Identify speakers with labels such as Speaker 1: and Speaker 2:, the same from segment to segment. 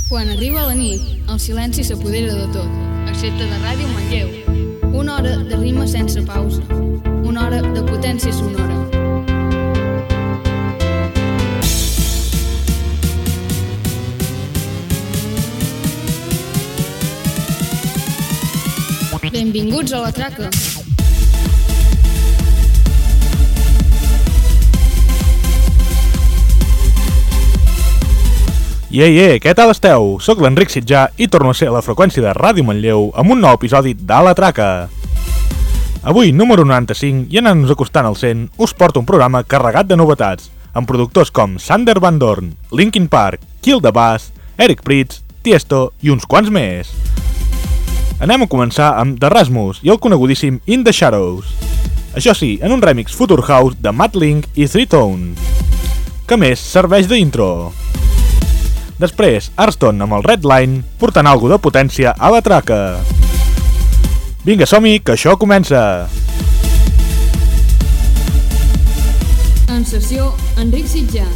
Speaker 1: Quan arriba la nit, el silenci s'apodera de tot, excepte de Ràdio Manlleu. Una hora de rima sense pausa. Una hora de potència sonora. Benvinguts a la traca.
Speaker 2: Què tal esteu? Soc l'Enric Sitjà i torno a ser a la freqüència de Ràdio Manlleu amb un nou episodi de La Traca. Avui, número 95, i anant-nos acostant al 100, us porto un programa carregat de novetats, amb productors com Sander Van Doorn, Linkin Park, Kill the Bass, Eric Prydz, Tiesto i uns quants més. Anem a començar amb The Rasmus i el conegudíssim In the Shadows. Això sí, en un remix Future House de Matt Link i Three Tone, que més serveix d'intro. Després, Arston amb el Red Line, portant algo de potència a la traca. Vinga, som-hi, que això comença!
Speaker 1: En sessió, Enric Sitjà.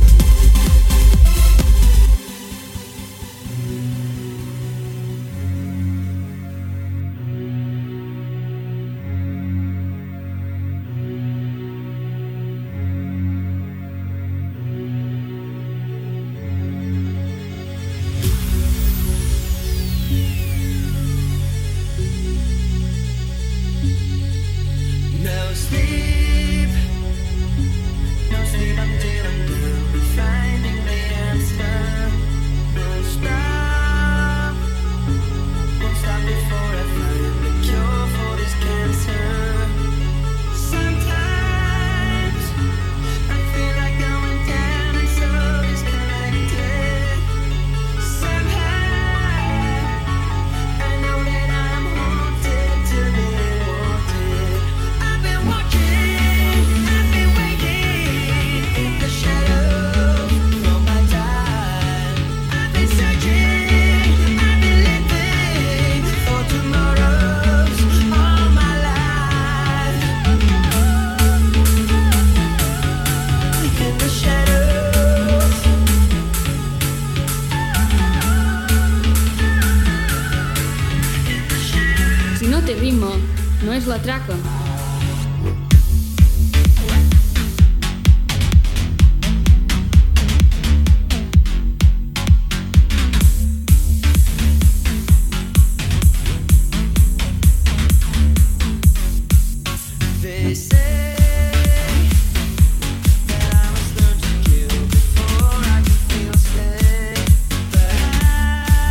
Speaker 1: No és la traca.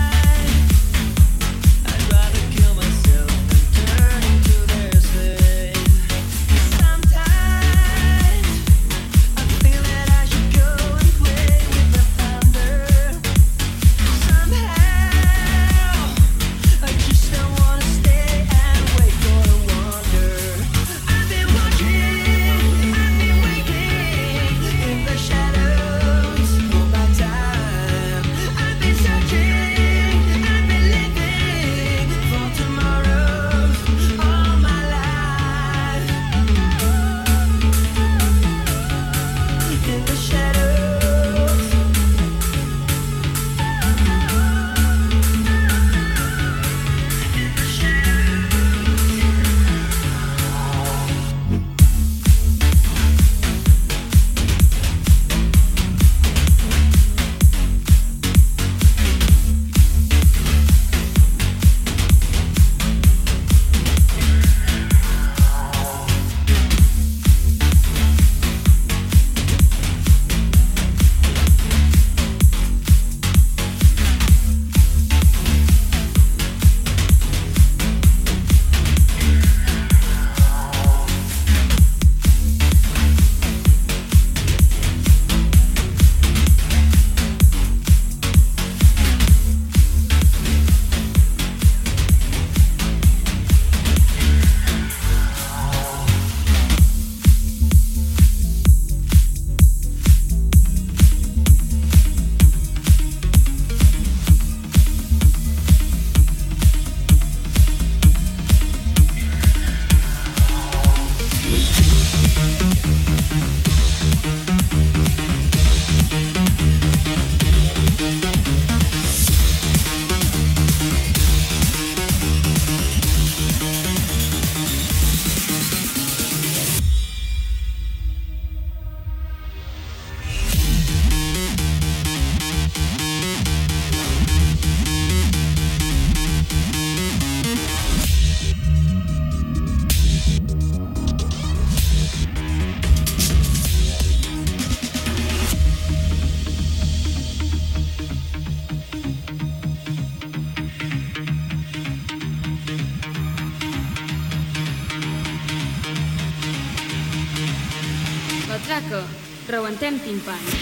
Speaker 3: I'd rather kill myself than turn into their slave.
Speaker 1: traca, rebentem timpans.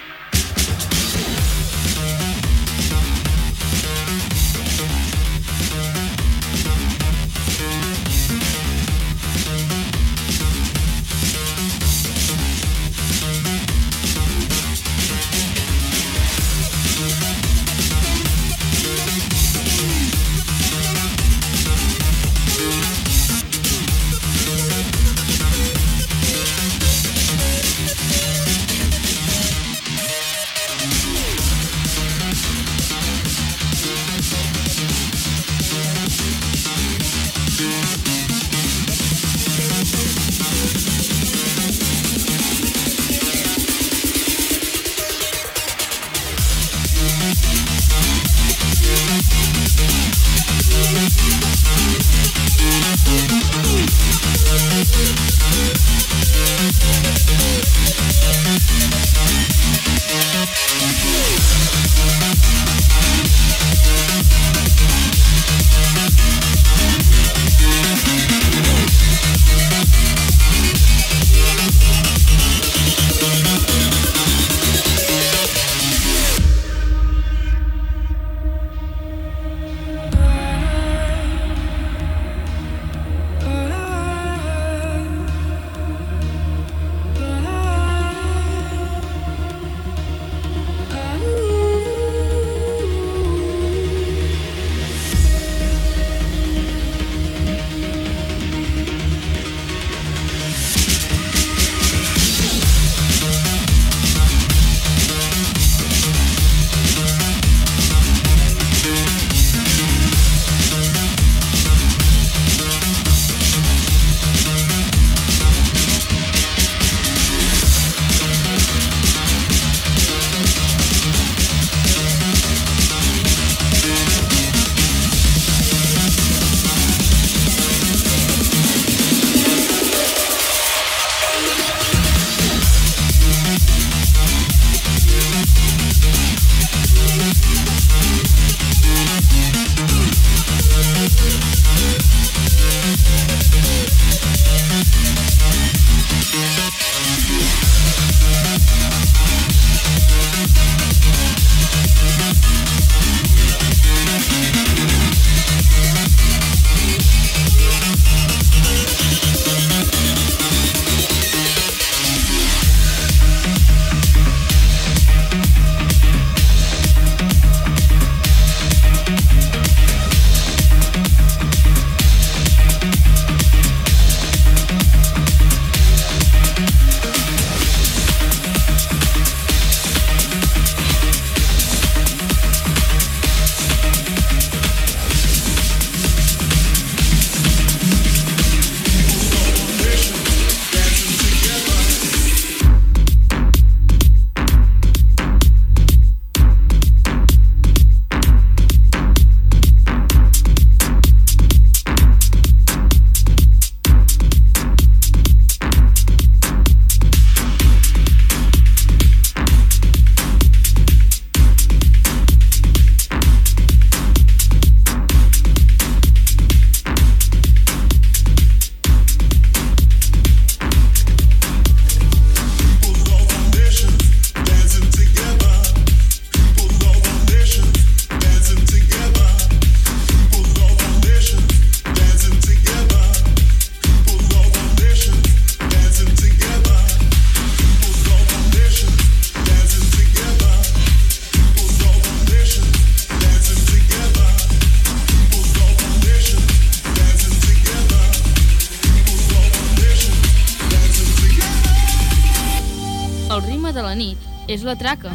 Speaker 1: El ritme de la nit és la traca.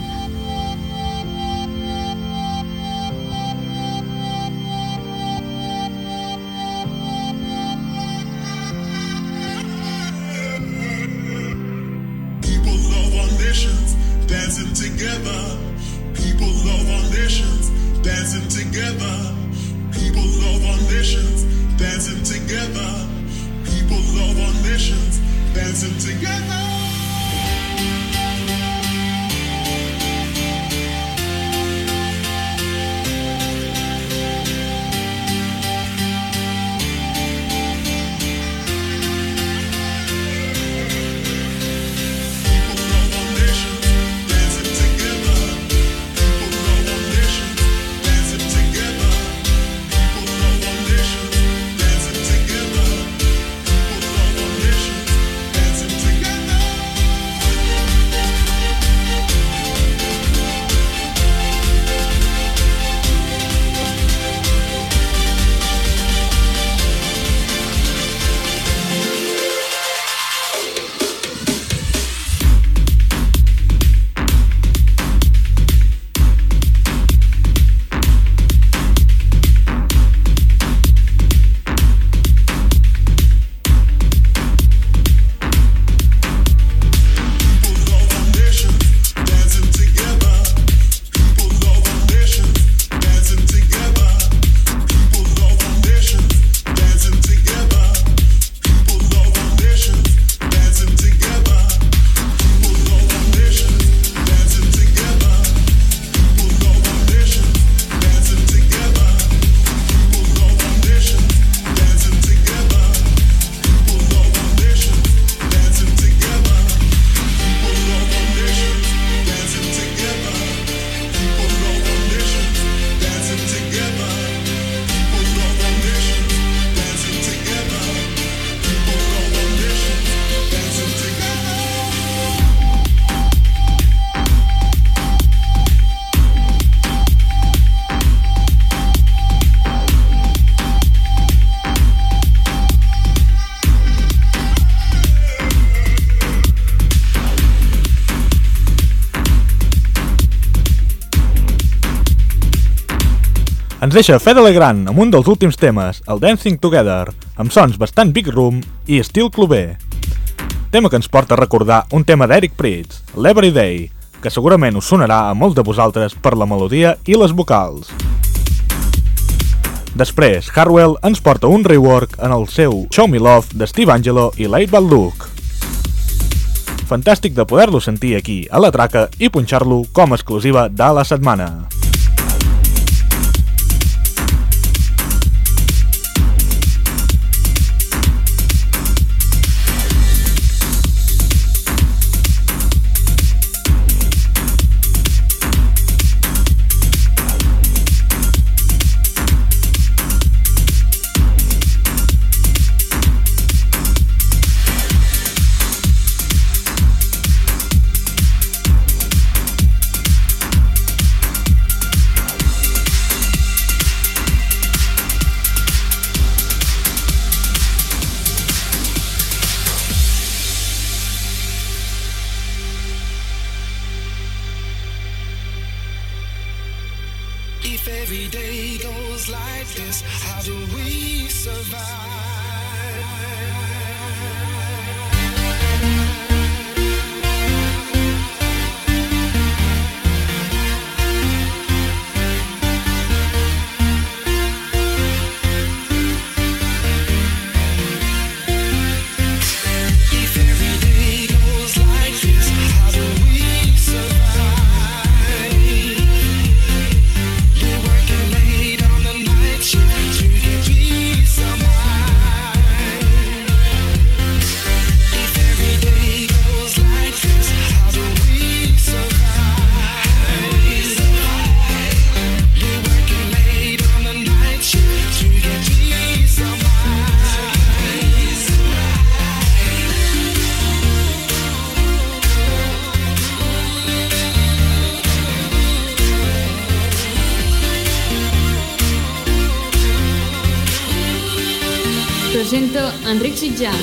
Speaker 3: Dancing together, people love our nations. Dancing together, people love our nations. Dancing together, people love our nations. Dancing together.
Speaker 2: Ens deixa Fede Legrand amb un dels últims temes, el Dancing Together, amb sons bastant Big Room i estil cluber. Tema que ens porta a recordar un tema d'Eric Prydz, l'Everyday, que segurament us sonarà a molts de vosaltres per la melodia i les vocals. Després, Hardwell ens porta un rework en el seu Show Me Love de Steve Angelo i Laid Back Luke. Fantàstic de poder-lo sentir aquí a la traca i punxar-lo com a exclusiva de la setmana.
Speaker 4: If every day goes like this, how do we survive?
Speaker 1: Presenta Enric Sitjà.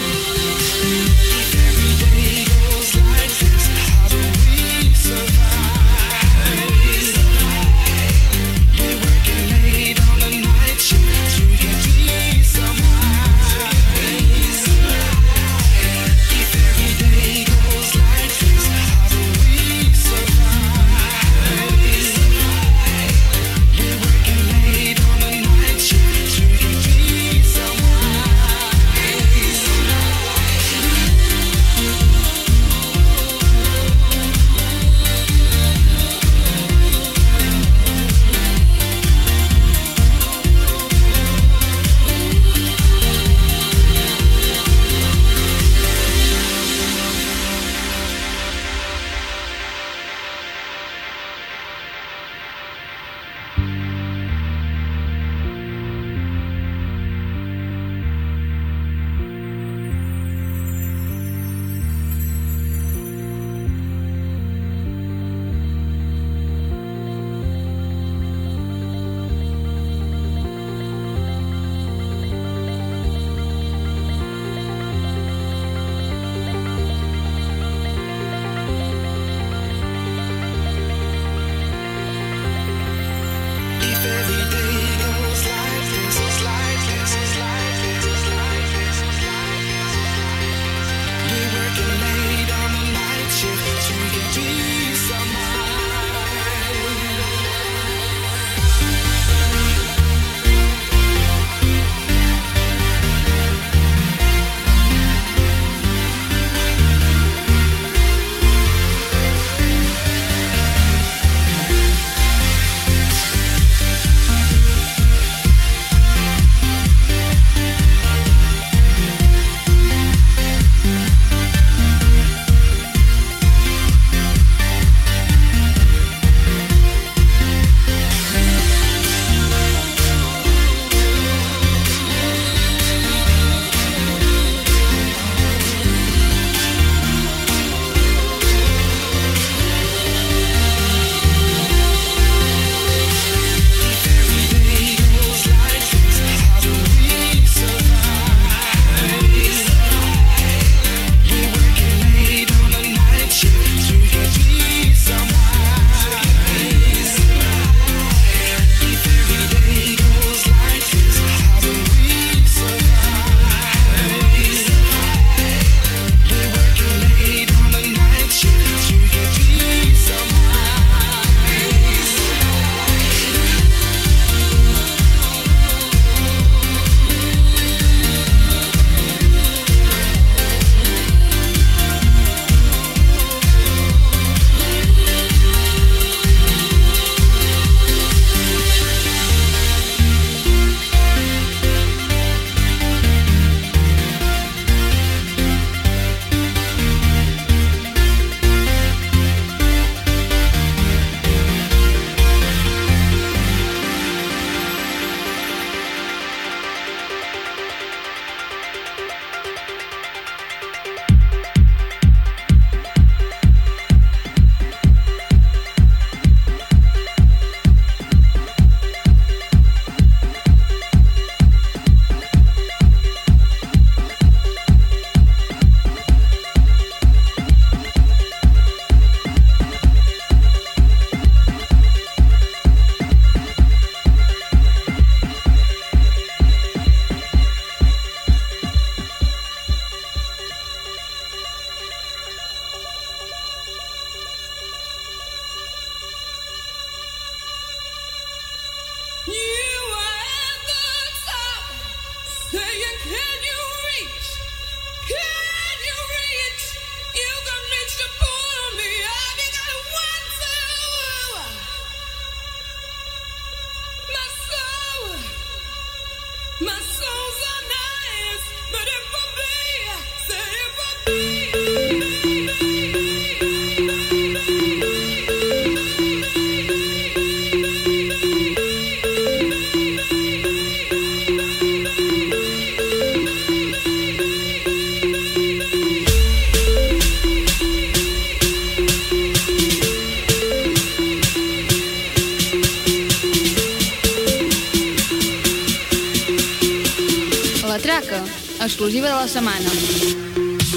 Speaker 1: discoteca, exclusiva de la setmana.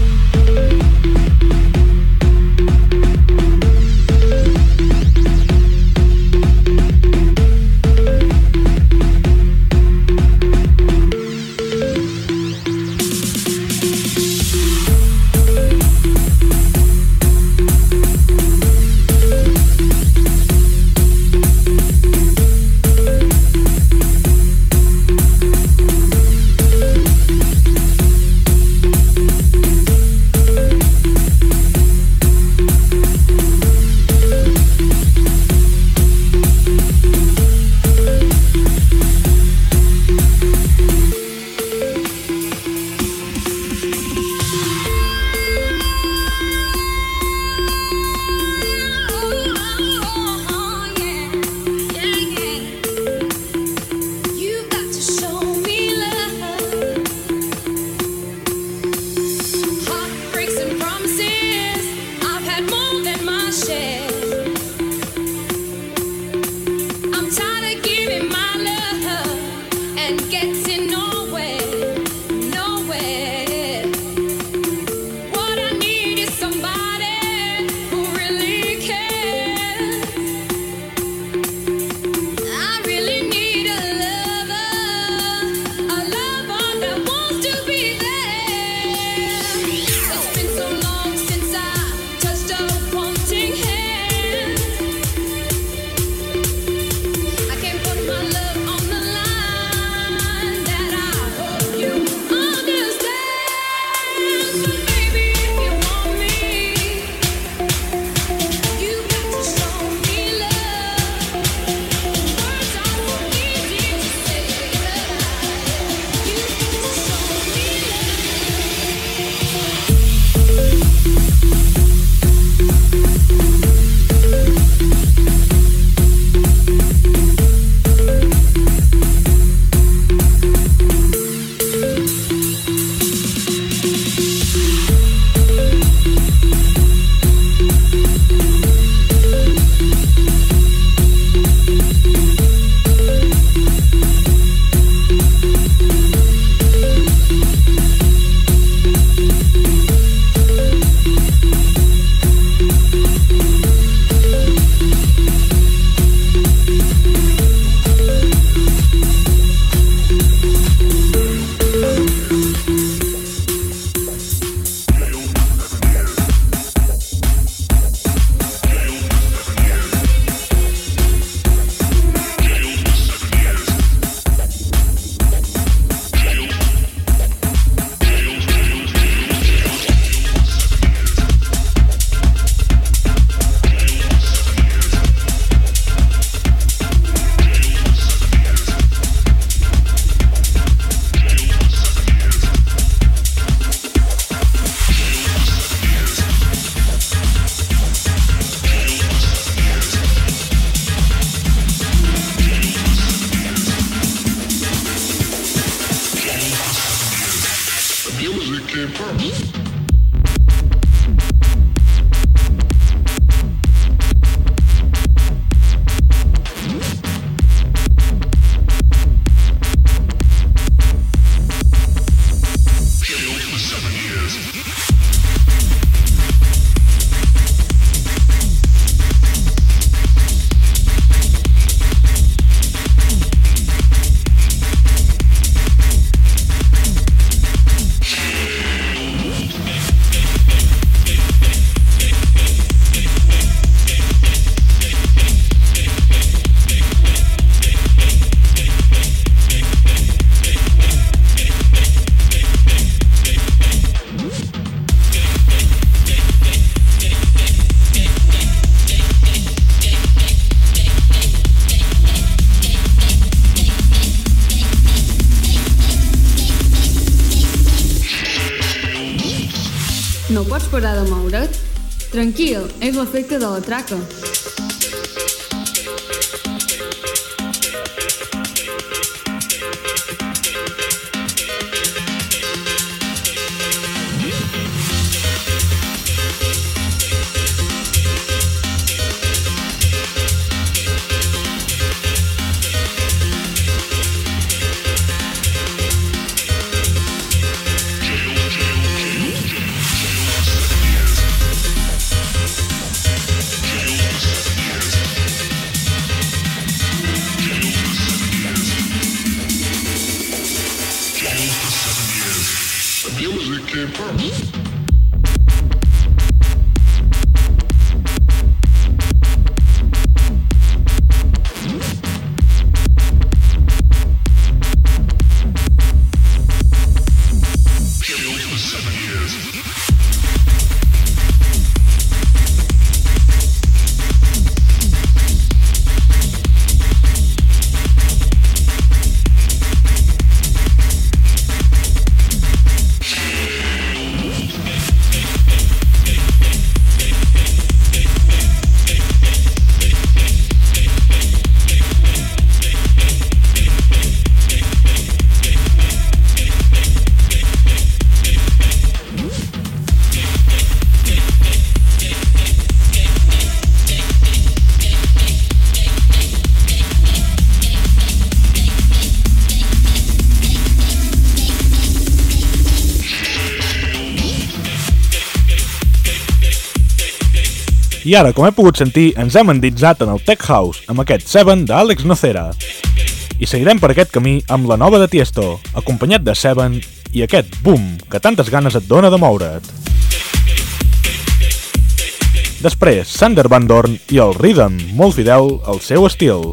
Speaker 1: No pots parar de moure't? Tranquil, és l'efecte de la traca.
Speaker 3: came first.
Speaker 2: I ara, com he pogut sentir, ens hem endinsat en el Tech House amb aquest Seven d'Àlex Nocera. I seguirem per aquest camí amb la nova de Tiesto, acompanyat de Seven i aquest Boom, que tantes ganes et dona de moure't. Després, Sander Van Doorn i el Rhythm, molt fidel al seu estil.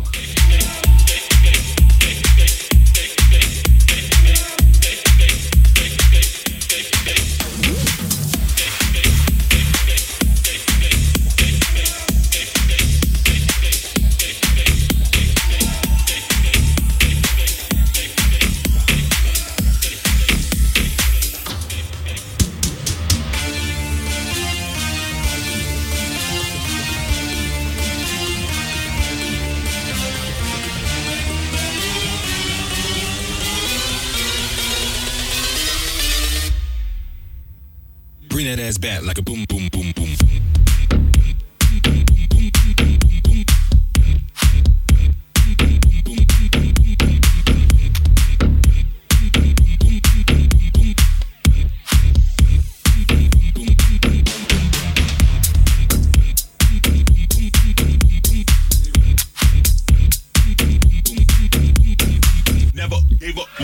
Speaker 5: Bring that ass back like a boom, boom, boom, boom. Never gave up.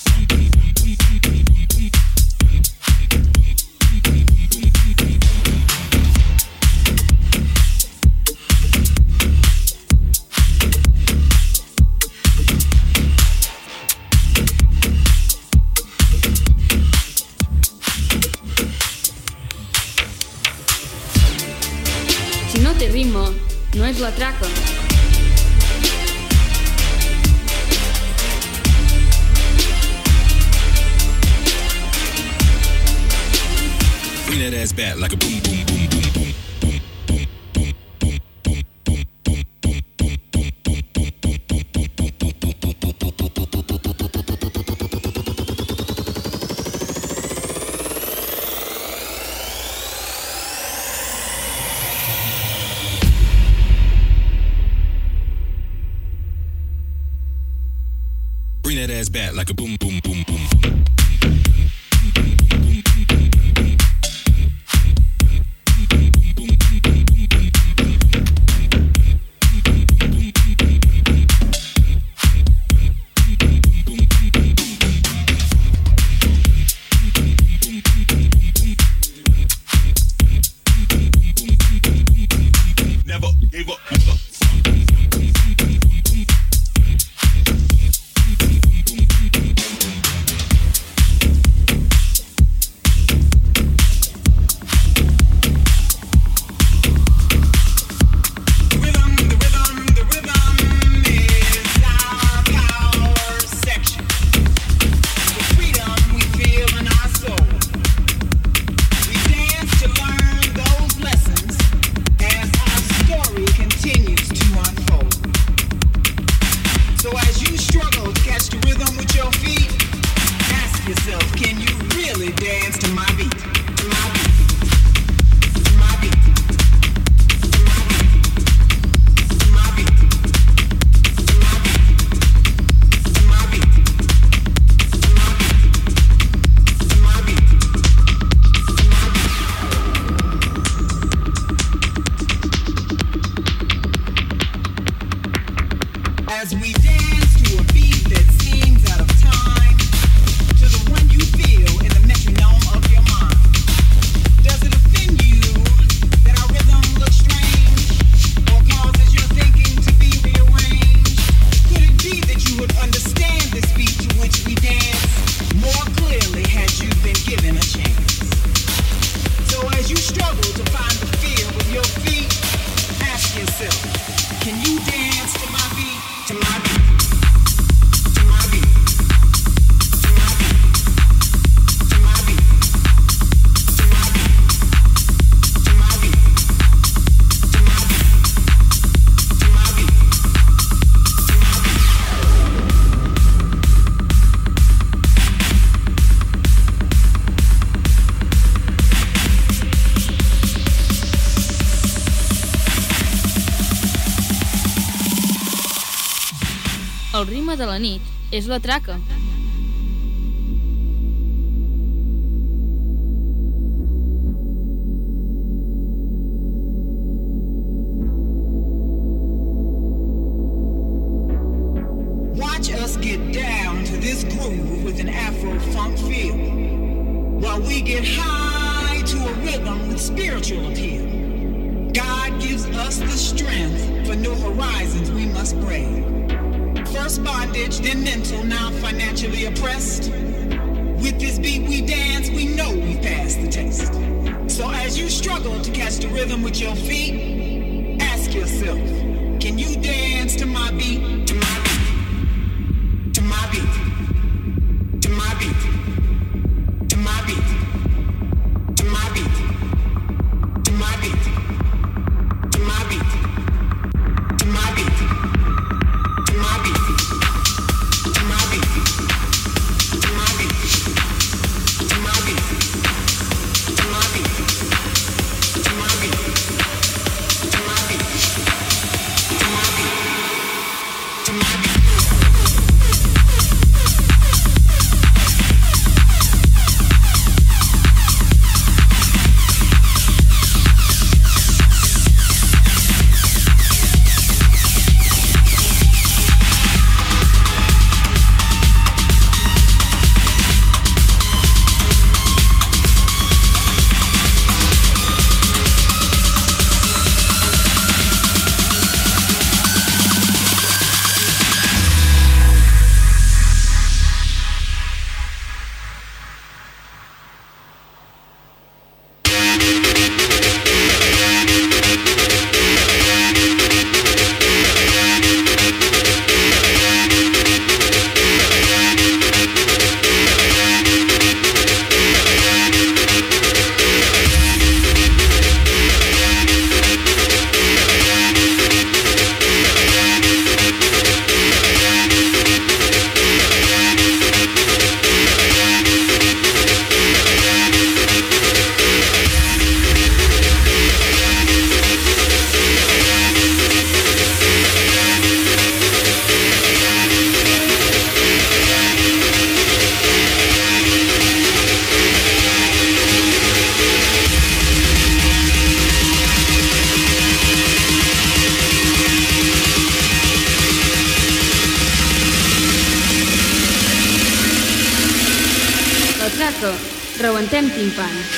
Speaker 1: Si no té ritme, no és la traca.
Speaker 5: Bring that ass back like a boom, boom, boom, boom, boom. Bring that ass back like a boom, boom, boom, boom. Never gave up.
Speaker 6: As we dance to a beat that seems out of time, to the one you feel in the metronome of your mind.
Speaker 1: El ritme de la nit és la traca.
Speaker 6: Watch us get down to this groove with an Afro-funk feel, while we get high to a rhythm with spiritual appeal. God gives us the strength for new horizons we must brave. First bondage, then mental, now financially oppressed. With this beat we dance, we know we've passed the test. So as you struggle to catch the rhythm with your feet, ask yourself, can you dance to my beat? To my beat. To my beat, to my beat, to my beat, to my beat, to my beat, to my beat, to my beat, to my beat, to my beat, to my beat, to my beat, to my beat, to my beat, to my beat, to my beat.
Speaker 1: Rebentem timpans.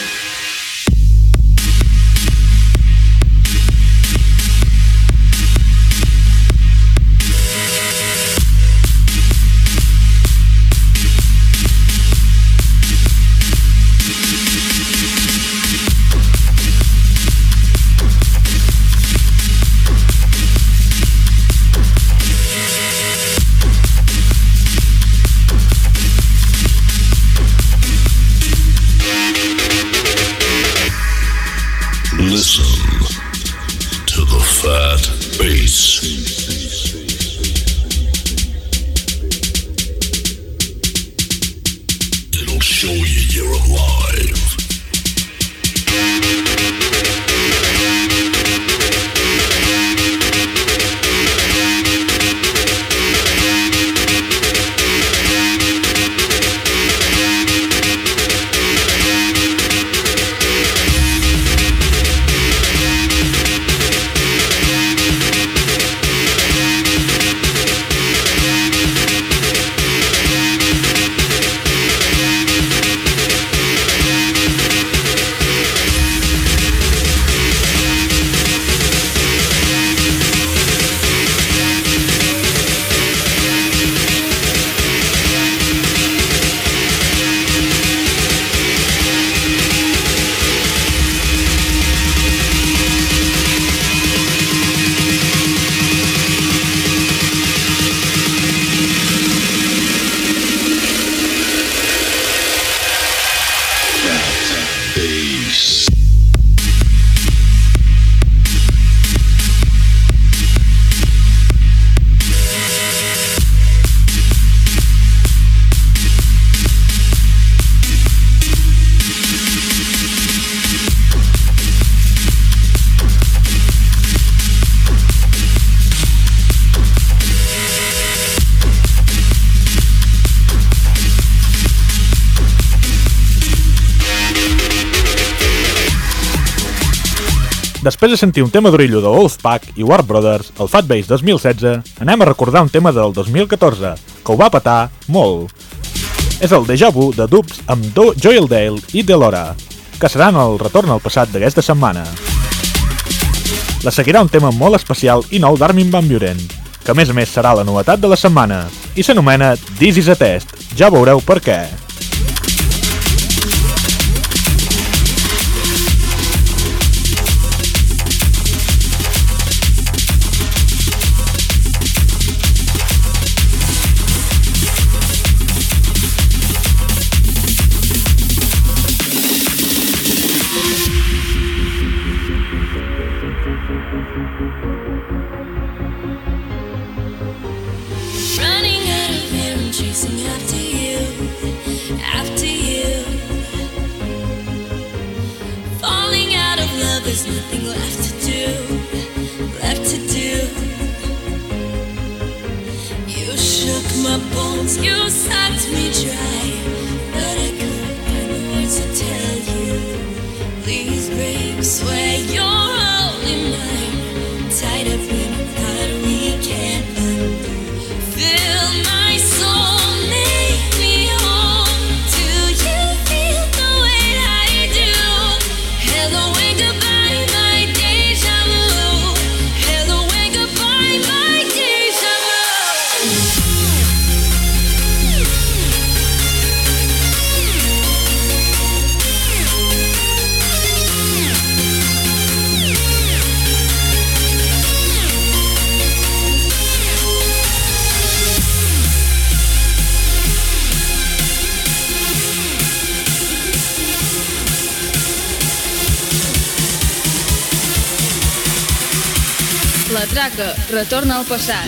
Speaker 2: Després de sentir un tema d'orillo de Wolfpack i Warp Brothers, el Fat Bass 2016, anem a recordar un tema del 2014, que ho va petar molt. És el Déjà Vu de Dubs amb Joel Dale i Delora, que seran el retorn al passat d'aquesta setmana. La seguirà un tema molt especial i nou d'Armin van Buuren, que a més serà la novetat de la setmana, i s'anomena This is a Test. Ja veureu per què.
Speaker 1: La traca retorna al passat.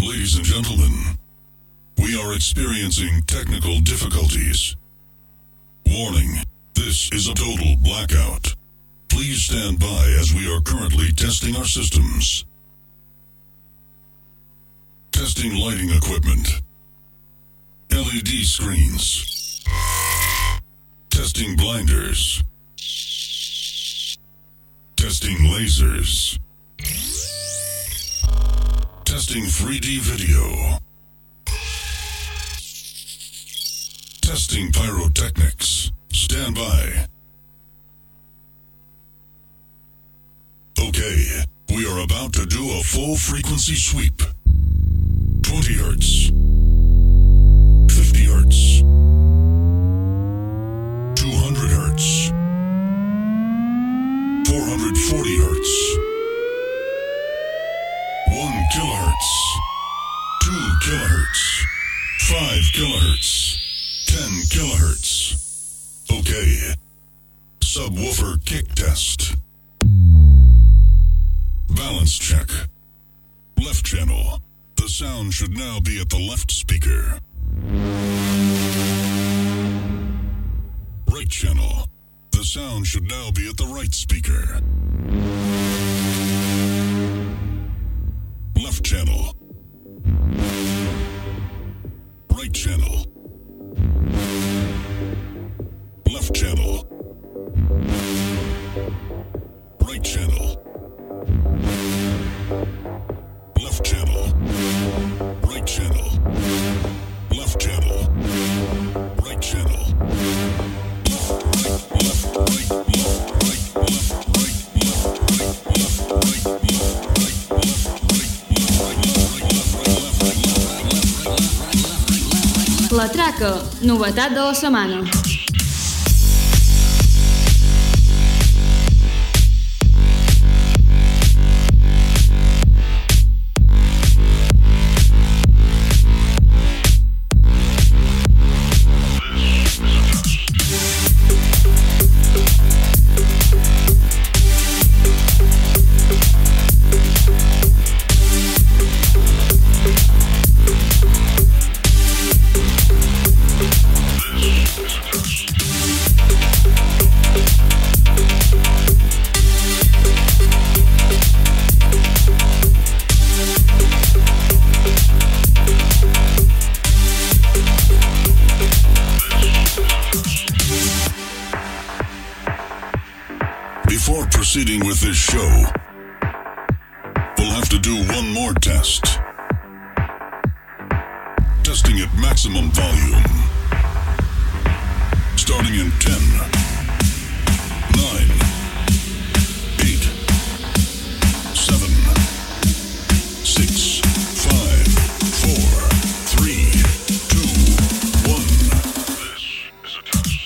Speaker 3: Ladies and gentlemen, we are experiencing technical difficulties. Warning, this is a total blackout. Please stand by as we are currently testing our systems. Testing lighting equipment. LED screens. Testing blinders. Testing lasers. Testing 3D video. Testing pyrotechnics. Stand by. Okay, we are about to do a full frequency sweep. 20 hertz. 50 hertz. 200 hertz. 440 hertz. 1 kilohertz. 2 kilohertz. 5 kilohertz. 10 kilohertz. Okay. Subwoofer kick test. Balance check. Left channel. The sound should now be at the left speaker. Right channel. The sound should now be at the right speaker. Left channel. Right channel. Left channel. Right channel. Left channel. Right channel. Left channel. Right channel. Left, right, left, right, left, right, left, right, left, right, left, right,
Speaker 1: La traca, novetat de la setmana.
Speaker 3: Before proceeding with this show, we'll have to do one more test. Testing at maximum volume. Starting in 10, 9, 8, 7, 6, 5, 4, 3, 2, 1. This is a test.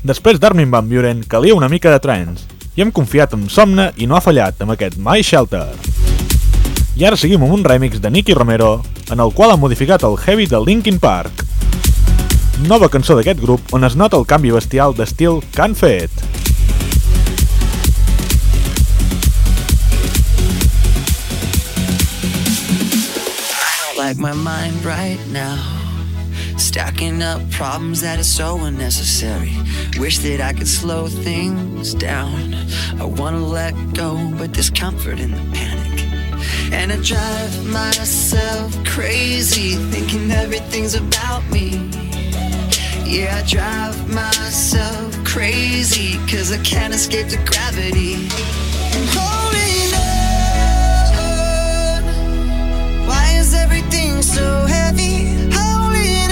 Speaker 2: Després d'Armin van Buuren calia una mica de trance, i hem confiat en Somna i no ha fallat amb aquest My Shelter. I ara seguim amb un remix de Nicky Romero, en el qual ha modificat el Heavy de Linkin Park. Nova cançó d'aquest grup on es nota el canvi bestial d'estil que han fet.
Speaker 7: Like my mind right now, stacking up problems that are so unnecessary. Wish that I could slow things down. I wanna let go, but there's comfort in the panic. And I drive myself crazy, thinking everything's about me. Yeah, I drive myself crazy, 'cause I can't escape the gravity. I'm holding on. Why is everything so heavy? Holding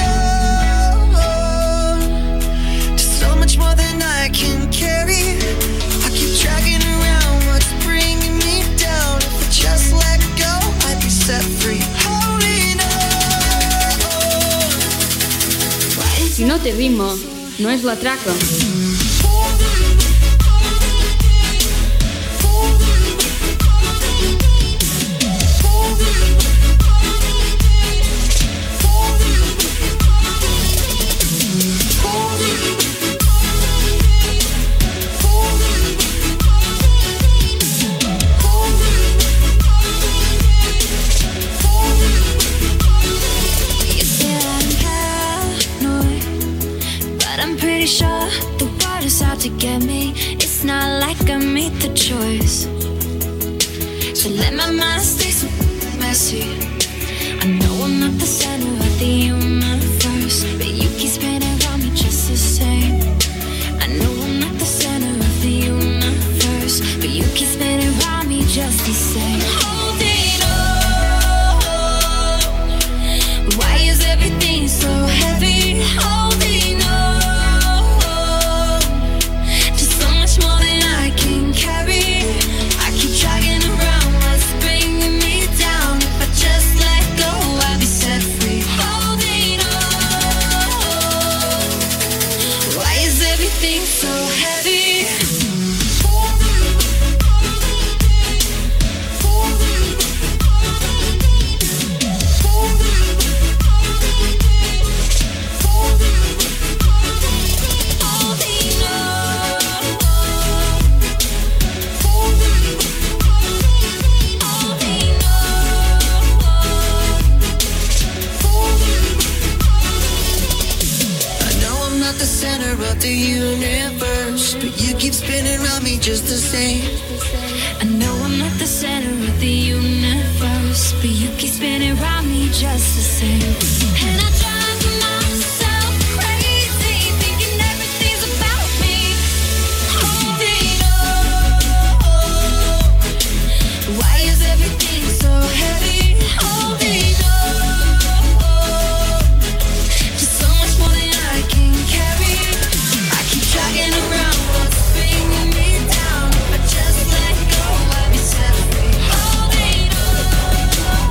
Speaker 7: on to so much more than I can carry. I keep dragging around what's bringing me down. If I just let go, I'd be set free. Holding on.
Speaker 1: Si no té ritme, no és la traca.
Speaker 8: To get me, it's not like I made the choice. So let my mind stay so messy. I know I'm not the center of the universe, but you keep spinning around me just the same. I know I'm not the center of the universe, but you keep spinning around me just the same. Holding on. Why is everything so heavy? Holding on.
Speaker 7: The universe, but you keep spinning around me just the same.
Speaker 8: I know I'm not the center of the universe, but you keep spinning around me just the same. And I drive myself crazy, thinking everything's about me. Holding on. Why is everything so heavy? Holding on. Just so much more than I can carry. Dragging around what's bringing me down. If I just let go, I'll be set free. Holding on.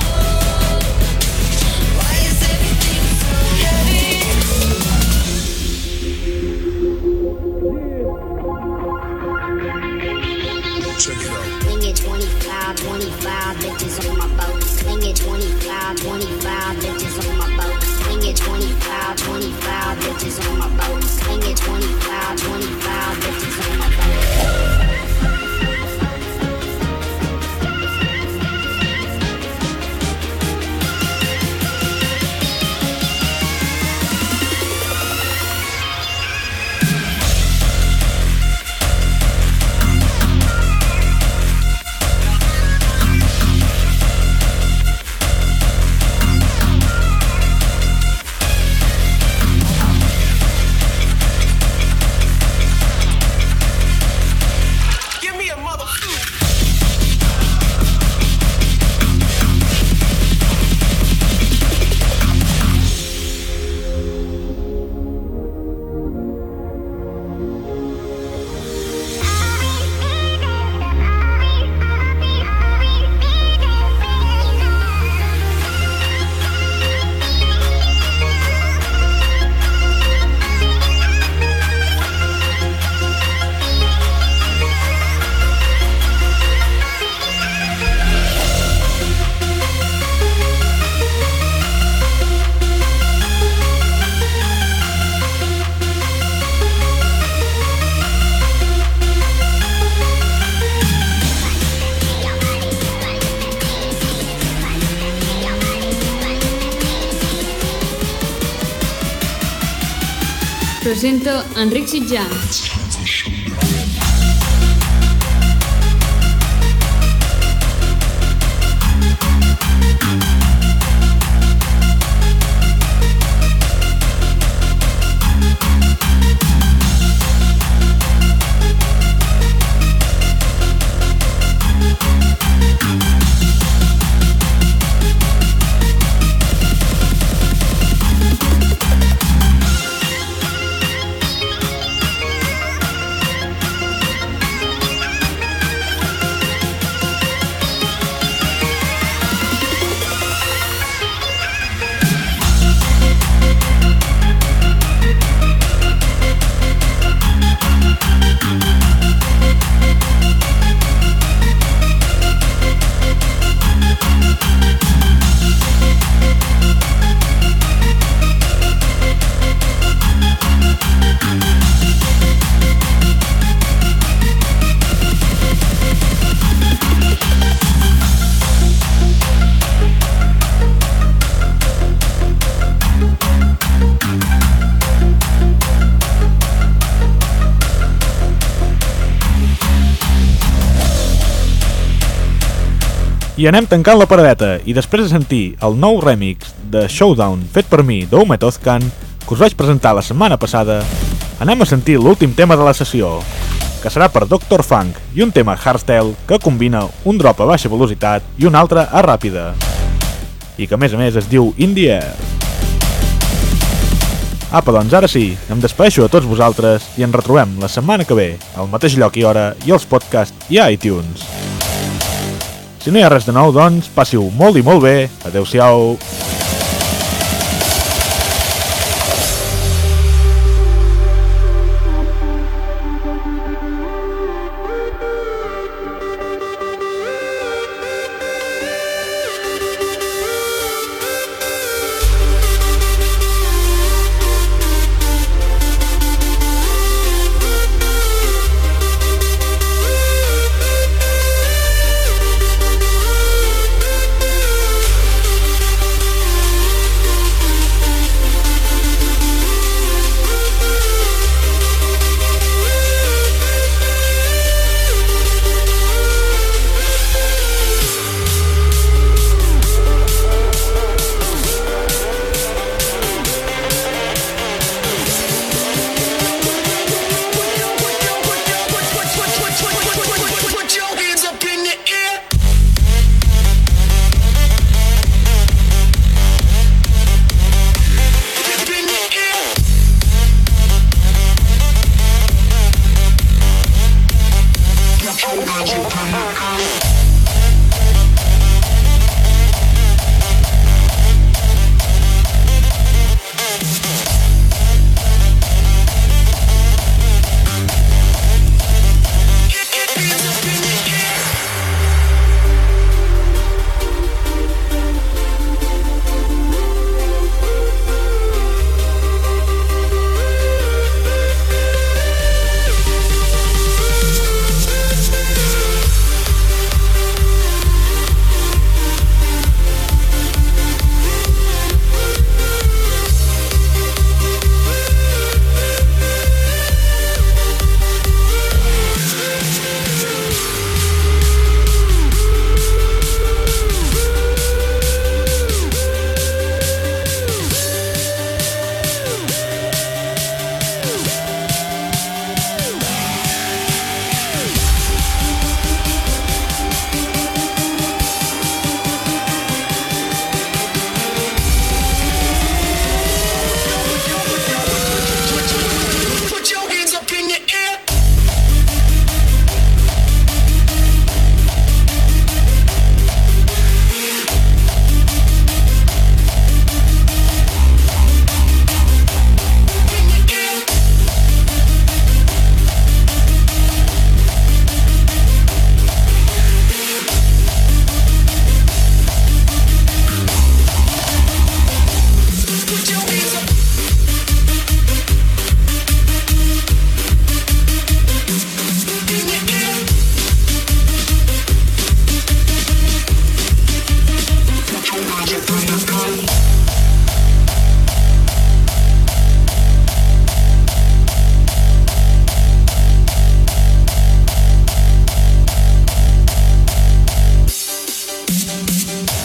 Speaker 8: Why is everything so heavy?
Speaker 3: Check it out.
Speaker 9: Sling it 25, 25 bitches on my boat. Sling it 25, 25 bitches on my boat. Sling it 25, 25 bitches on my boat. Sling it 25, 25 bitches on my boat.
Speaker 1: presenta Enric Sitjan.
Speaker 2: I anem tancant la paradeta i després de sentir el nou remix de Showdown fet per mi d'Oumet Ozcan, que us vaig presentar la setmana passada, anem a sentir l'últim tema de la sessió, que serà per Dr. Funk i un tema hardstyle que combina un drop a baixa velocitat i un altre a ràpida, i que a més es diu In The Air. Apa, doncs ara sí, em despedeixo a tots vosaltres i ens retrobem la setmana que ve, al mateix lloc i hora, i als podcasts i a iTunes. Si no hi ha res de nou, doncs, passi-ho molt i molt bé. Adeu-siau.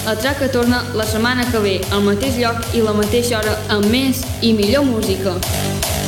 Speaker 1: La Traca torna la setmana que ve, al mateix lloc i la mateixa hora, amb més i millor música.